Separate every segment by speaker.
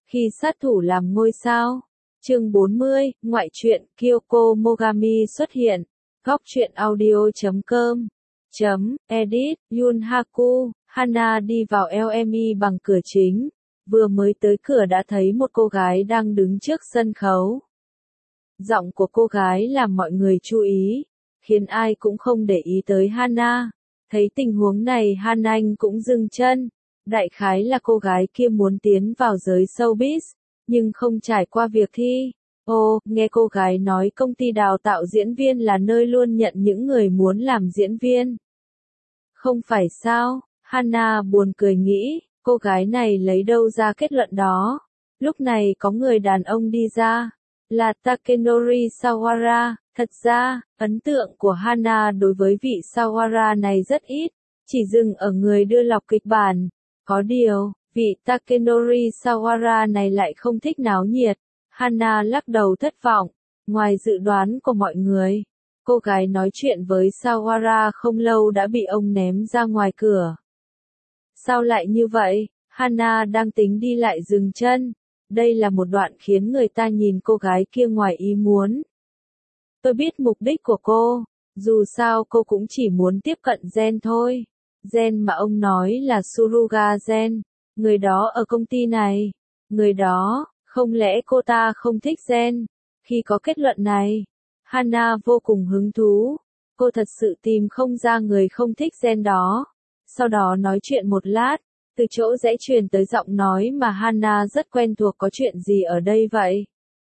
Speaker 1: Khi sát thủ làm ngôi sao. Chương 40, ngoại truyện Kyoko Mogami xuất hiện. Góc truyện audio.com Edit, Yunhaku, Hana đi vào LME bằng cửa chính. Vừa mới tới cửa đã thấy một cô gái đang đứng trước sân khấu. Giọng của cô gái làm mọi người chú ý, khiến ai cũng không để ý tới Hana. Thấy tình huống này Han cũng dừng chân. Đại khái là cô gái kia muốn tiến vào giới showbiz, nhưng không trải qua việc thi. Nghe cô gái nói công ty đào tạo diễn viên là nơi luôn nhận những người muốn làm diễn viên. Không phải sao? Hana buồn cười nghĩ, cô gái này lấy đâu ra kết luận đó. Lúc này có người đàn ông đi ra, là Takenori Sawara. Thật ra, ấn tượng của Hana đối với vị Sawara này rất ít, chỉ dừng ở người đưa lọc kịch bản. Có điều, vị Takenori Sawara này lại không thích náo nhiệt. Hana lắc đầu thất vọng. Ngoài dự đoán của mọi người, cô gái nói chuyện với Sawara không lâu đã bị ông ném ra ngoài cửa. Sao lại như vậy? Hana đang tính đi lại dừng chân. Đây là một đoạn khiến người ta nhìn cô gái kia ngoài ý muốn. Tôi biết mục đích của cô, dù sao cô cũng chỉ muốn tiếp cận Gen thôi. Gen mà ông nói là Suruga Gen, người đó ở công ty này. Người đó, không lẽ cô ta không thích Gen? Khi có kết luận này, Hana vô cùng hứng thú. Cô thật sự tìm không ra người không thích Gen đó. Sau đó nói chuyện một lát, từ chỗ rẽ truyền tới giọng nói mà Hana rất quen thuộc. Có chuyện gì ở đây vậy?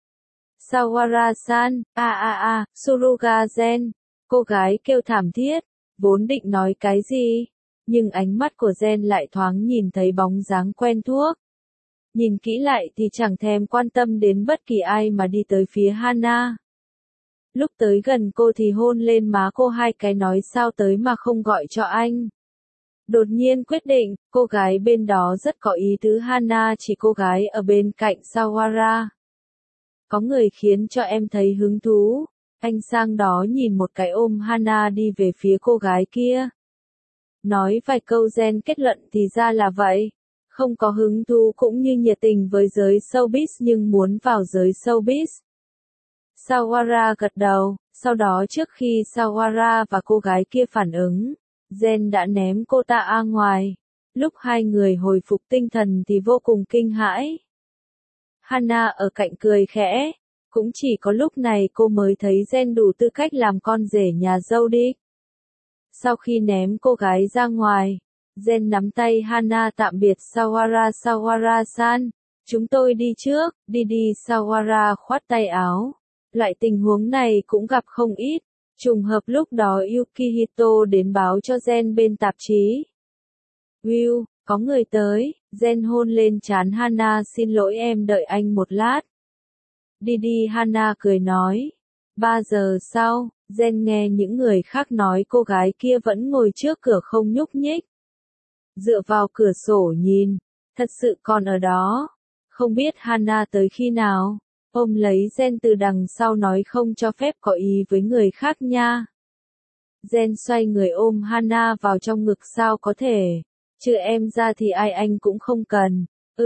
Speaker 1: Sawara-san, Suruga Gen. Cô gái kêu thảm thiết, vốn định nói cái gì, nhưng ánh mắt của Gen lại thoáng nhìn thấy bóng dáng quen thuộc. Nhìn kỹ lại thì chẳng thèm quan tâm đến bất kỳ ai mà đi tới phía Hana. Lúc tới gần cô thì hôn lên má cô 2 cái, nói sao tới mà không gọi cho anh. Đột nhiên quyết định, cô gái bên đó rất có ý tứ. Hana chỉ cô gái ở bên cạnh Sawara. Có người khiến cho em thấy hứng thú. Anh sang đó nhìn một cái ôm Hana đi về phía cô gái kia. Nói vài câu Gen kết luận thì ra là vậy. Không có hứng thú cũng như nhiệt tình với giới showbiz nhưng muốn vào giới showbiz. Sawara gật đầu, sau đó trước khi Sawara và cô gái kia phản ứng, Gen đã ném cô ta ra ngoài. Lúc hai người hồi phục tinh thần thì vô cùng kinh hãi. Hana ở cạnh cười khẽ. Cũng chỉ có lúc này cô mới thấy Gen đủ tư cách làm con rể nhà dâu đi. Sau khi ném cô gái ra ngoài, Gen nắm tay Hana tạm biệt Sawara-san. Chúng tôi đi trước, đi Sawara khoát tay áo. Loại tình huống này cũng gặp không ít. Trùng hợp lúc đó Yukihito đến báo cho Gen bên tạp chí. Will, có người tới. Gen hôn lên trán Hana, xin lỗi em đợi anh một lát. Đi Hana cười nói. 3 giờ sau, Gen nghe những người khác nói cô gái kia vẫn ngồi trước cửa không nhúc nhích. Dựa vào cửa sổ nhìn, thật sự còn ở đó. Không biết Hana tới khi nào. Ôm lấy Gen từ đằng sau nói không cho phép có ý với người khác nha. Gen xoay người ôm Hana vào trong ngực, sao có thể. Chứ em ra thì ai anh cũng không cần.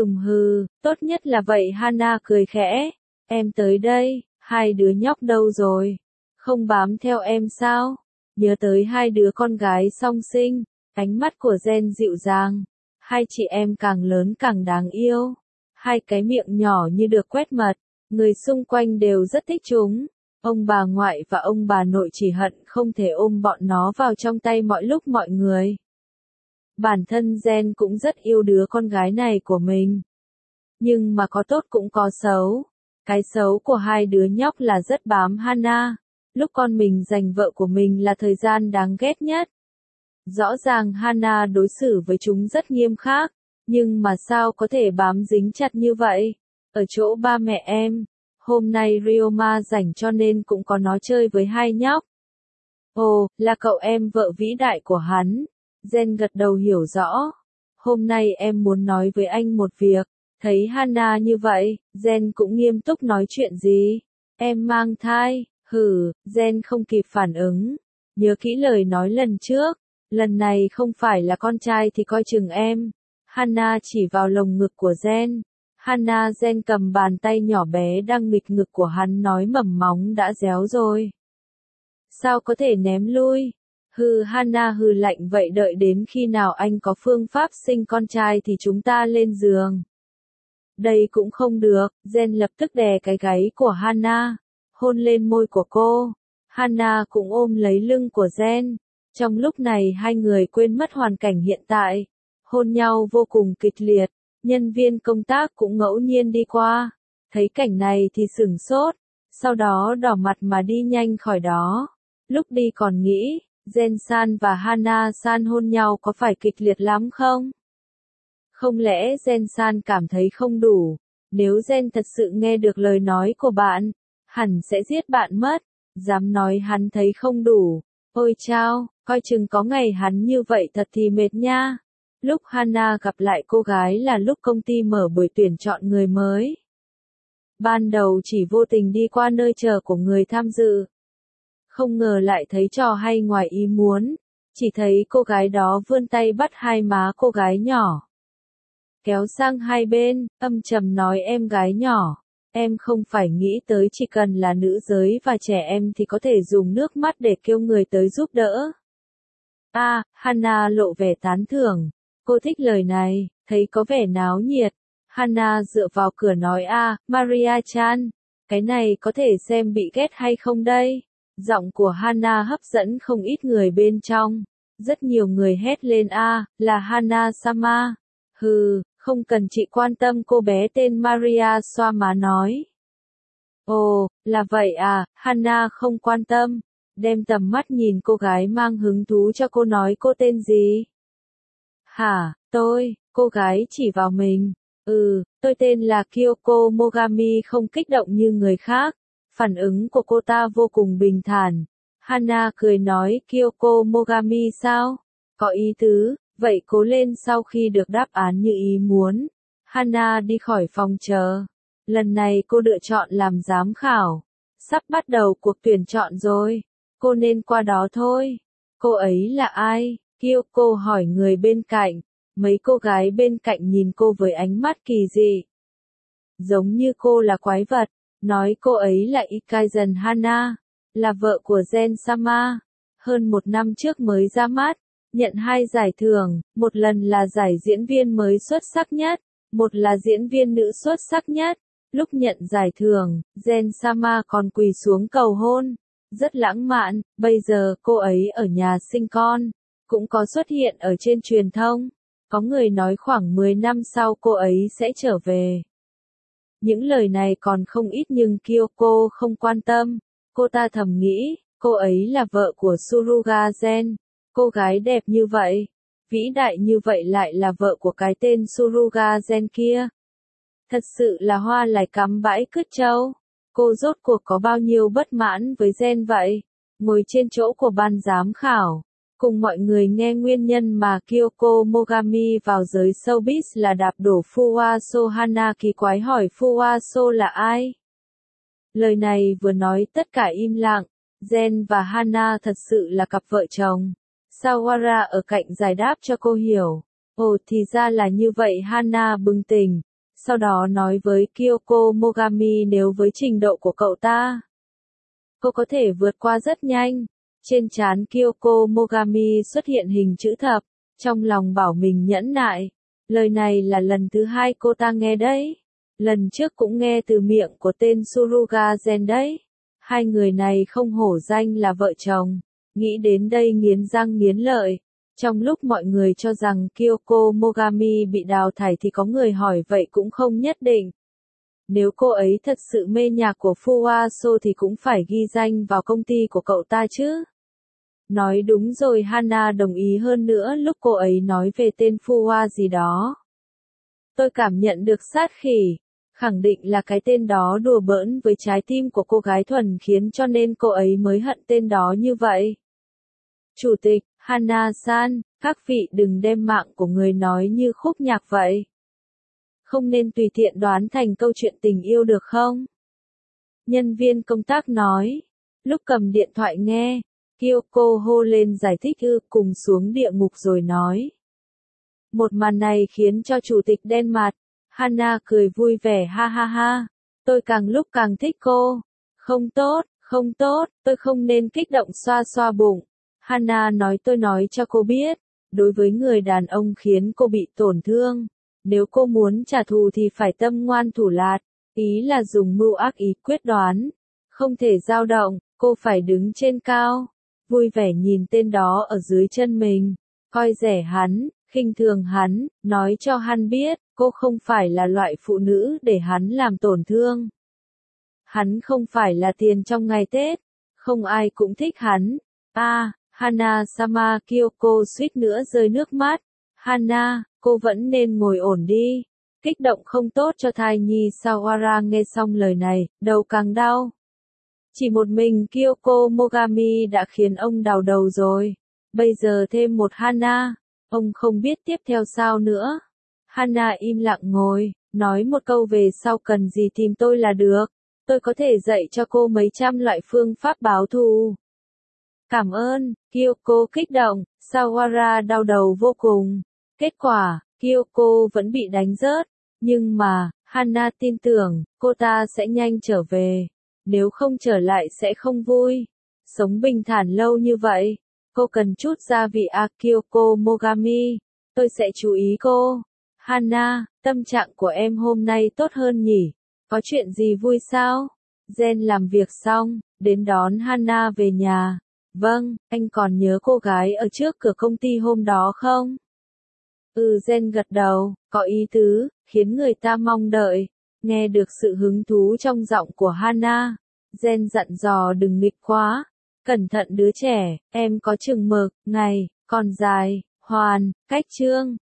Speaker 1: Tốt nhất là vậy. Hana cười khẽ. Em tới đây, 2 đứa nhóc đâu rồi? Không bám theo em sao? Nhớ tới 2 đứa con gái song sinh. Ánh mắt của Gen dịu dàng. 2 chị em càng lớn càng đáng yêu. 2 cái miệng nhỏ như được quét mật. Người xung quanh đều rất thích chúng. Ông bà ngoại và ông bà nội chỉ hận không thể ôm bọn nó vào trong tay mọi lúc mọi người. Bản thân Gen cũng rất yêu đứa con gái này của mình. Nhưng mà có tốt cũng có xấu. Cái xấu của 2 đứa nhóc là rất bám Hana. Lúc con mình giành vợ của mình là thời gian đáng ghét nhất. Rõ ràng Hana đối xử với chúng rất nghiêm khắc. Nhưng mà sao có thể bám dính chặt như vậy? Ở chỗ ba mẹ em. Hôm nay Ryoma rảnh cho nên cũng có nó chơi với 2 nhóc. Ồ, là cậu em vợ vĩ đại của hắn. Gen gật đầu hiểu rõ. Hôm nay em muốn nói với anh một việc. Thấy Hana như vậy, Gen cũng nghiêm túc nói chuyện gì. Em mang thai. Gen không kịp phản ứng. Nhớ kỹ lời nói lần trước. Lần này không phải là con trai thì coi chừng em. Hana chỉ vào lồng ngực của Gen. Hana Gen cầm bàn tay nhỏ bé đang nghịch ngực của hắn nói mầm móng đã réo rồi. Sao có thể ném lui? Hừ, Hana hừ lạnh, vậy đợi đến khi nào anh có phương pháp sinh con trai thì chúng ta lên giường. Đây cũng không được, Gen lập tức đè cái gáy của Hana, hôn lên môi của cô. Hana cũng ôm lấy lưng của Gen. Trong lúc này hai người quên mất hoàn cảnh hiện tại, hôn nhau vô cùng kịch liệt. Nhân viên công tác cũng ngẫu nhiên đi qua, thấy cảnh này thì sửng sốt, sau đó đỏ mặt mà đi nhanh khỏi đó. Lúc đi còn nghĩ, Gen-san và Hana-san hôn nhau có phải kịch liệt lắm không? Không lẽ Gen-san cảm thấy không đủ? Nếu Gen thật sự nghe được lời nói của bạn, hẳn sẽ giết bạn mất. Dám nói hắn thấy không đủ. Ôi chao, coi chừng có ngày hắn như vậy thật thì mệt nha. Lúc Hana gặp lại cô gái là lúc công ty mở buổi tuyển chọn người mới. Ban đầu chỉ vô tình đi qua nơi chờ của người tham dự. Không ngờ lại thấy trò hay ngoài ý muốn. Chỉ thấy cô gái đó vươn tay bắt hai má cô gái nhỏ. Kéo sang hai bên, âm trầm nói, em gái nhỏ. Em không phải nghĩ tới chỉ cần là nữ giới và trẻ em thì có thể dùng nước mắt để kêu người tới giúp đỡ. Hana lộ vẻ tán thưởng. Cô thích lời này, thấy có vẻ náo nhiệt. Hana dựa vào cửa nói, Maria-chan, cái này có thể xem bị ghét hay không đây? Giọng của Hana hấp dẫn không ít người bên trong. Rất nhiều người hét lên, là Hana-sama. Hừ, không cần chị quan tâm, cô bé tên Maria xoa má nói. Ồ, là vậy à, Hana không quan tâm. Đem tầm mắt nhìn cô gái mang hứng thú cho cô nói, cô tên gì? Hả, cô gái chỉ vào mình. Tôi tên là Kyoko Mogami, không kích động như người khác. Phản ứng của cô ta vô cùng bình thản. Hana cười nói, Kyoko Mogami sao? Có ý tứ, vậy cố lên. Sau khi được đáp án như ý muốn, Hana đi khỏi phòng chờ. Lần này cô lựa chọn làm giám khảo. Sắp bắt đầu cuộc tuyển chọn rồi. Cô nên qua đó thôi. Cô ấy là ai? Kyoko hỏi người bên cạnh. Mấy cô gái bên cạnh nhìn cô với ánh mắt kỳ dị. Giống như cô là quái vật. Nói cô ấy là Ikaizan Hana, là vợ của Gen-sama. Hơn một năm trước mới ra mắt, nhận 2 giải thưởng, một lần là giải diễn viên mới xuất sắc nhất, một là diễn viên nữ xuất sắc nhất. Lúc nhận giải thưởng, Gen-sama còn quỳ xuống cầu hôn. Rất lãng mạn, bây giờ cô ấy ở nhà sinh con, cũng có xuất hiện ở trên truyền thông. Có người nói khoảng 10 năm sau cô ấy sẽ trở về. Những lời này còn không ít nhưng Kyoko không quan tâm. Cô ta thầm nghĩ, cô ấy là vợ của Suruga Gen. Cô gái đẹp như vậy, vĩ đại như vậy lại là vợ của cái tên Suruga Gen kia. Thật sự là hoa lại cắm bãi cứt trâu. Cô rốt cuộc có bao nhiêu bất mãn với Gen vậy? Ngồi trên chỗ của ban giám khảo, cùng mọi người nghe nguyên nhân mà Kyoko Mogami vào giới showbiz là đạp đổ Fuwaso. Hana kỳ quái hỏi, Fuwaso là ai? Lời này vừa nói tất cả im lặng. Gen và Hana thật sự là cặp vợ chồng. Sawara ở cạnh giải đáp cho cô hiểu. Ồ, thì ra là như vậy. Hana bừng tỉnh. Sau đó nói với Kyoko Mogami, nếu với trình độ của cậu ta, cô có thể vượt qua rất nhanh. Trên trán Kyoko Mogami xuất hiện hình chữ thập, trong lòng bảo mình nhẫn nại. Lời này là lần thứ 2 cô ta nghe đấy. Lần trước cũng nghe từ miệng của tên Suruga Gen đấy. Hai người này không hổ danh là vợ chồng. Nghĩ đến đây nghiến răng nghiến lợi. Trong lúc mọi người cho rằng Kyoko Mogami bị đào thải thì có người hỏi vậy cũng không nhất định. Nếu cô ấy thật sự mê nhạc của Fuwaso thì cũng phải ghi danh vào công ty của cậu ta chứ. Nói đúng rồi, Hana đồng ý, hơn nữa lúc cô ấy nói về tên Fuwa gì đó. Tôi cảm nhận được sát khí, khẳng định là cái tên đó đùa bỡn với trái tim của cô gái thuần khiến cho nên cô ấy mới hận tên đó như vậy. Chủ tịch, Hana-san, các vị đừng đem mạng của người nói như khúc nhạc vậy. Không nên tùy tiện đoán thành câu chuyện tình yêu được không? Nhân viên công tác nói. Lúc cầm điện thoại nghe, Kyoko hô lên giải thích cùng xuống địa ngục rồi nói. Một màn này khiến cho chủ tịch đen mặt. Hana cười vui vẻ ha ha ha. Tôi càng lúc càng thích cô. Không tốt, không tốt, tôi không nên kích động xoa xoa bụng. Hana nói tôi nói cho cô biết. Đối với người đàn ông khiến cô bị tổn thương. Nếu cô muốn trả thù thì phải tâm ngoan thủ lạt. Ý là dùng mưu ác ý quyết đoán. Không thể dao động, cô phải đứng trên cao. Vui vẻ nhìn tên đó ở dưới chân mình. Coi rẻ hắn, khinh thường hắn, nói cho hắn biết, cô không phải là loại phụ nữ để hắn làm tổn thương. Hắn không phải là tiền trong ngày Tết. Không ai cũng thích hắn. Hana-sama Kyoko suýt nữa rơi nước mắt. Hana, cô vẫn nên ngồi ổn đi. Kích động không tốt cho thai nhi. Sawara nghe xong lời này, đầu càng đau. Chỉ một mình Kyoko Mogami đã khiến ông đau đầu rồi. Bây giờ thêm một Hana. Ông không biết tiếp theo sao nữa. Hana im lặng ngồi, nói một câu về sau cần gì tìm tôi là được. Tôi có thể dạy cho cô mấy trăm loại phương pháp báo thù. Cảm ơn, Kyoko kích động, Sawara đau đầu vô cùng. Kết quả, Kyoko vẫn bị đánh rớt. Nhưng mà, Hana tin tưởng, cô ta sẽ nhanh trở về. Nếu không trở lại sẽ không vui. Sống bình thản lâu như vậy. Cô cần chút gia vị Kyoko Mogami. Tôi sẽ chú ý cô. Hana, tâm trạng của em hôm nay tốt hơn nhỉ? Có chuyện gì vui sao? Jen làm việc xong, đến đón Hana về nhà. Vâng, anh còn nhớ cô gái ở trước cửa công ty hôm đó không? Jen gật đầu, có ý tứ, khiến người ta mong đợi. Nghe được sự hứng thú trong giọng của Hana. Jen dặn dò đừng nghịch quá. Cẩn thận đứa trẻ, em có chừng mực, ngày, còn dài, hoàn, cách chương.